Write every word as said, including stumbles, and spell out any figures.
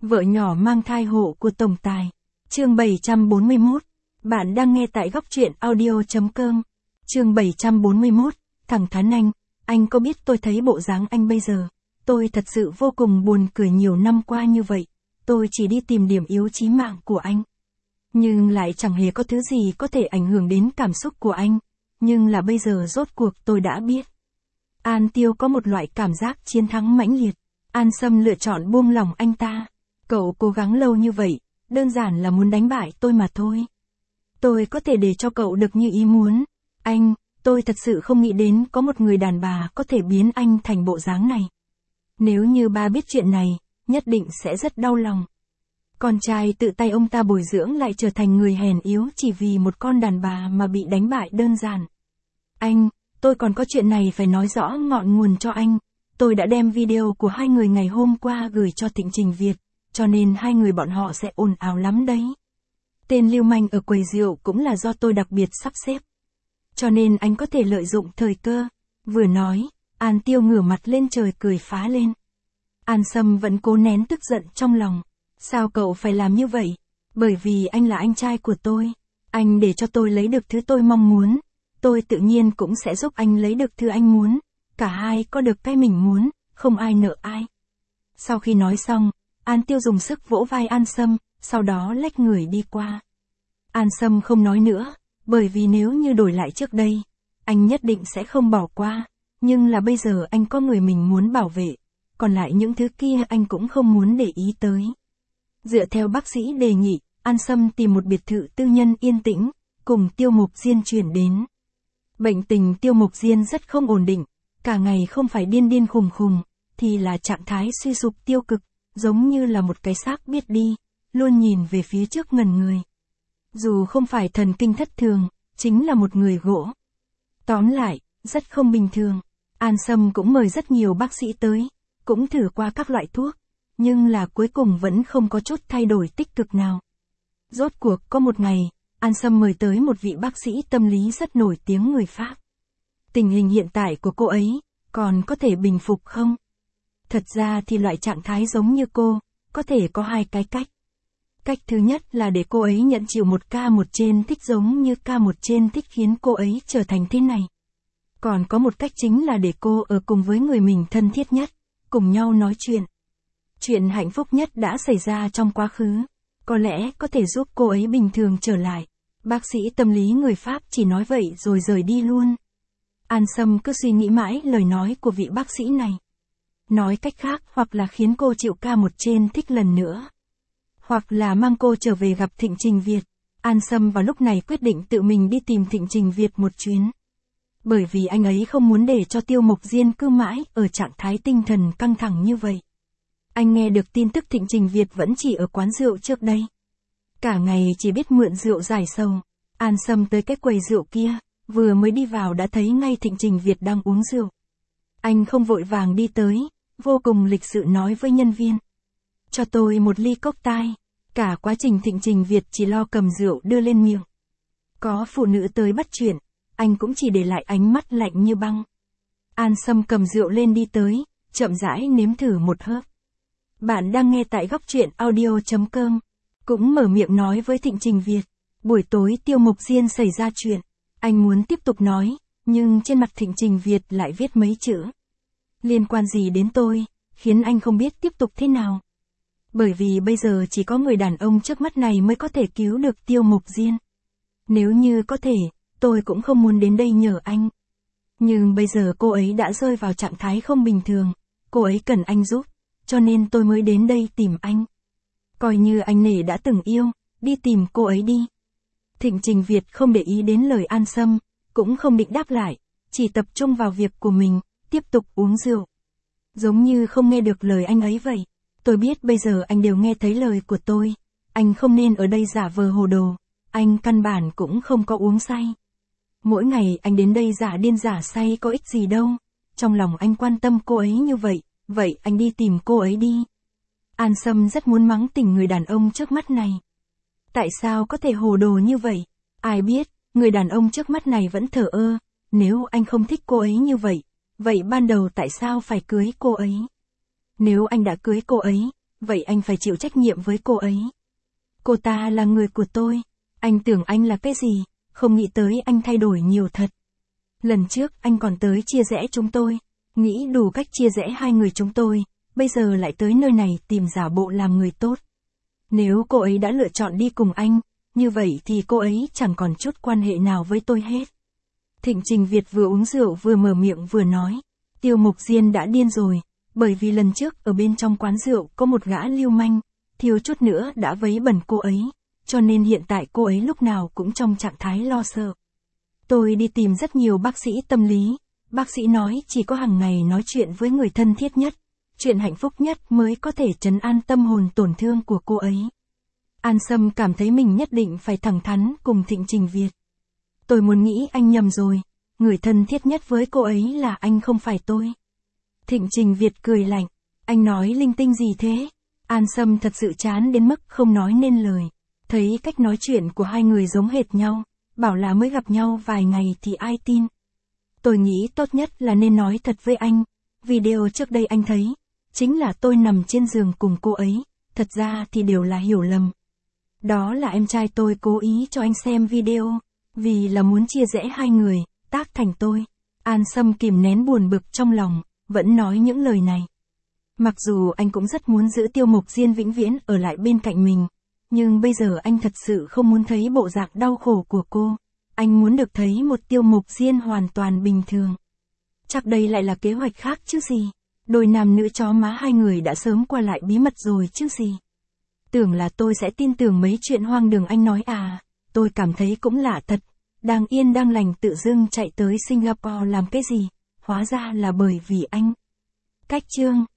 Vợ nhỏ mang thai hộ của tổng tài. Chương bảy trăm bốn mươi mốt. Bạn đang nghe tại góc truyện audio chấm com. Chương bảy trăm bốn mươi mốt. Thẳng thắn anh, anh có biết tôi thấy bộ dáng anh bây giờ, tôi thật sự vô cùng buồn cười. Nhiều năm qua như vậy, tôi chỉ đi tìm điểm yếu chí mạng của anh. Nhưng lại chẳng hề có thứ gì có thể ảnh hưởng đến cảm xúc của anh. Nhưng là bây giờ rốt cuộc tôi đã biết. An Tiêu có một loại cảm giác chiến thắng mãnh liệt. An Sâm lựa chọn buông lòng anh ta. Cậu cố gắng lâu như vậy, đơn giản là muốn đánh bại tôi mà thôi. Tôi có thể để cho cậu được như ý muốn. Anh, tôi thật sự không nghĩ đến có một người đàn bà có thể biến anh thành bộ dáng này. Nếu như ba biết chuyện này, nhất định sẽ rất đau lòng. Con trai tự tay ông ta bồi dưỡng lại trở thành người hèn yếu chỉ vì một con đàn bà mà bị đánh bại đơn giản. Anh, tôi còn có chuyện này phải nói rõ ngọn nguồn cho anh. Tôi đã đem video của hai người ngày hôm qua gửi cho Thịnh Trình Việt, cho nên hai người bọn họ sẽ ồn ào lắm đấy. Tên lưu manh ở quầy rượu cũng là do tôi đặc biệt sắp xếp. Cho nên anh có thể lợi dụng thời cơ. Vừa nói, An Tiêu ngửa mặt lên trời cười phá lên. An Sâm vẫn cố nén tức giận trong lòng. Sao cậu phải làm như vậy? Bởi vì anh là anh trai của tôi. Anh để cho tôi lấy được thứ tôi mong muốn. Tôi tự nhiên cũng sẽ giúp anh lấy được thứ anh muốn. Cả hai có được cái mình muốn, không ai nợ ai. Sau khi nói xong, An Tiêu dùng sức vỗ vai An Sâm, sau đó lách người đi qua. An Sâm không nói nữa, bởi vì nếu như đổi lại trước đây, anh nhất định sẽ không bỏ qua. Nhưng là bây giờ anh có người mình muốn bảo vệ, còn lại những thứ kia anh cũng không muốn để ý tới. Dựa theo bác sĩ đề nghị, An Sâm tìm một biệt thự tư nhân yên tĩnh, cùng Tiêu Mục Diên chuyển đến. Bệnh tình Tiêu Mục Diên rất không ổn định, cả ngày không phải điên điên khùng khùng, thì là trạng thái suy sụp tiêu cực, giống như là một cái xác biết đi, luôn nhìn về phía trước ngẩn người. Dù không phải thần kinh thất thường, chính là một người gỗ. Tóm lại, rất không bình thường. An Sâm cũng mời rất nhiều bác sĩ tới, cũng thử qua các loại thuốc, nhưng là cuối cùng vẫn không có chút thay đổi tích cực nào. Rốt cuộc có một ngày, An Sâm mời tới một vị bác sĩ tâm lý rất nổi tiếng người Pháp. Tình hình hiện tại của cô ấy, còn có thể bình phục không? Thật ra thì loại trạng thái giống như cô, có thể có hai cái cách. Cách thứ nhất là để cô ấy nhận chịu một ca một trên thích giống như ca một trên thích khiến cô ấy trở thành thế này. Còn có một cách chính là để cô ở cùng với người mình thân thiết nhất, cùng nhau nói chuyện. Chuyện hạnh phúc nhất đã xảy ra trong quá khứ, có lẽ có thể giúp cô ấy bình thường trở lại. Bác sĩ tâm lý người Pháp chỉ nói vậy rồi rời đi luôn. An Sâm cứ suy nghĩ mãi lời nói của vị bác sĩ này. Nói cách khác, hoặc là khiến cô chịu ca một trên thích lần nữa, hoặc là mang cô trở về gặp Thịnh Trình Việt. An Sâm vào lúc này quyết định tự mình đi tìm Thịnh Trình Việt một chuyến. Bởi vì anh ấy không muốn để cho Tiêu Mục Diên cứ mãi ở trạng thái tinh thần căng thẳng như vậy. Anh nghe được tin tức Thịnh Trình Việt vẫn chỉ ở quán rượu trước đây. Cả ngày chỉ biết mượn rượu giải sầu. An Sâm tới cái quầy rượu kia, vừa mới đi vào đã thấy ngay Thịnh Trình Việt đang uống rượu. Anh không vội vàng đi tới, vô cùng lịch sự nói với nhân viên. Cho tôi một ly cốc tai. Cả quá trình Thịnh Trình Việt chỉ lo cầm rượu đưa lên miệng. Có phụ nữ tới bắt chuyện, anh cũng chỉ để lại ánh mắt lạnh như băng. An Sâm cầm rượu lên đi tới, chậm rãi nếm thử một hớp. Bạn đang nghe tại góc truyện audio chấm com. Cũng mở miệng nói với Thịnh Trình Việt. Buổi tối Tiêu Mục Diên xảy ra chuyện. Anh muốn tiếp tục nói, nhưng trên mặt Thịnh Trình Việt lại viết mấy chữ. Liên quan gì đến tôi, khiến anh không biết tiếp tục thế nào. Bởi vì bây giờ chỉ có người đàn ông trước mắt này mới có thể cứu được Tiêu Mục Diên. Nếu như có thể, tôi cũng không muốn đến đây nhờ anh. Nhưng bây giờ cô ấy đã rơi vào trạng thái không bình thường, cô ấy cần anh giúp, cho nên tôi mới đến đây tìm anh. Coi như anh nể đã từng yêu, đi tìm cô ấy đi. Thịnh Trình Việt không để ý đến lời An Sâm, cũng không định đáp lại, chỉ tập trung vào việc của mình, tiếp tục uống rượu. Giống như không nghe được lời anh ấy vậy. Tôi biết bây giờ anh đều nghe thấy lời của tôi, anh không nên ở đây giả vờ hồ đồ, anh căn bản cũng không có uống say. Mỗi ngày anh đến đây giả điên giả say có ích gì đâu, trong lòng anh quan tâm cô ấy như vậy, vậy anh đi tìm cô ấy đi. An Sâm rất muốn mắng tỉnh người đàn ông trước mắt này. Tại sao có thể hồ đồ như vậy? Ai biết, người đàn ông trước mắt này vẫn thờ ơ, nếu anh không thích cô ấy như vậy, vậy ban đầu tại sao phải cưới cô ấy? Nếu anh đã cưới cô ấy, vậy anh phải chịu trách nhiệm với cô ấy. Cô ta là người của tôi. Anh tưởng anh là cái gì, không nghĩ tới anh thay đổi nhiều thật. Lần trước anh còn tới chia rẽ chúng tôi, nghĩ đủ cách chia rẽ hai người chúng tôi, bây giờ lại tới nơi này tìm giả bộ làm người tốt. Nếu cô ấy đã lựa chọn đi cùng anh, như vậy thì cô ấy chẳng còn chút quan hệ nào với tôi hết. Thịnh Trình Việt vừa uống rượu vừa mở miệng vừa nói. Tiêu Mục Diên đã điên rồi, bởi vì lần trước ở bên trong quán rượu có một gã lưu manh, thiếu chút nữa đã vấy bẩn cô ấy, cho nên hiện tại cô ấy lúc nào cũng trong trạng thái lo sợ. Tôi đi tìm rất nhiều bác sĩ tâm lý, bác sĩ nói chỉ có hàng ngày nói chuyện với người thân thiết nhất, chuyện hạnh phúc nhất mới có thể trấn an tâm hồn tổn thương của cô ấy. An Sâm cảm thấy mình nhất định phải thẳng thắn cùng Thịnh Trình Việt. Tôi muốn nghĩ anh nhầm rồi, người thân thiết nhất với cô ấy là anh không phải tôi. Thịnh Trình Việt cười lạnh, anh nói linh tinh gì thế? An Sâm thật sự chán đến mức không nói nên lời, thấy cách nói chuyện của hai người giống hệt nhau, bảo là mới gặp nhau vài ngày thì ai tin. Tôi nghĩ tốt nhất là nên nói thật với anh, video trước đây anh thấy, chính là tôi nằm trên giường cùng cô ấy, thật ra thì đều là hiểu lầm. Đó là em trai tôi cố ý cho anh xem video, vì là muốn chia rẽ hai người, tác thành tôi. An Sâm kìm nén buồn bực trong lòng, vẫn nói những lời này. Mặc dù anh cũng rất muốn giữ Tiêu Mục Diên vĩnh viễn ở lại bên cạnh mình, nhưng bây giờ anh thật sự không muốn thấy bộ dạng đau khổ của cô. Anh muốn được thấy một Tiêu Mục Diên hoàn toàn bình thường. Chắc đây lại là kế hoạch khác chứ gì. Đôi nam nữ chó má hai người đã sớm qua lại bí mật rồi chứ gì. Tưởng là tôi sẽ tin tưởng mấy chuyện hoang đường anh nói à, tôi cảm thấy cũng lạ thật. Đang yên đang lành tự dưng chạy tới Singapore làm cái gì, hóa ra là bởi vì anh. Cách chương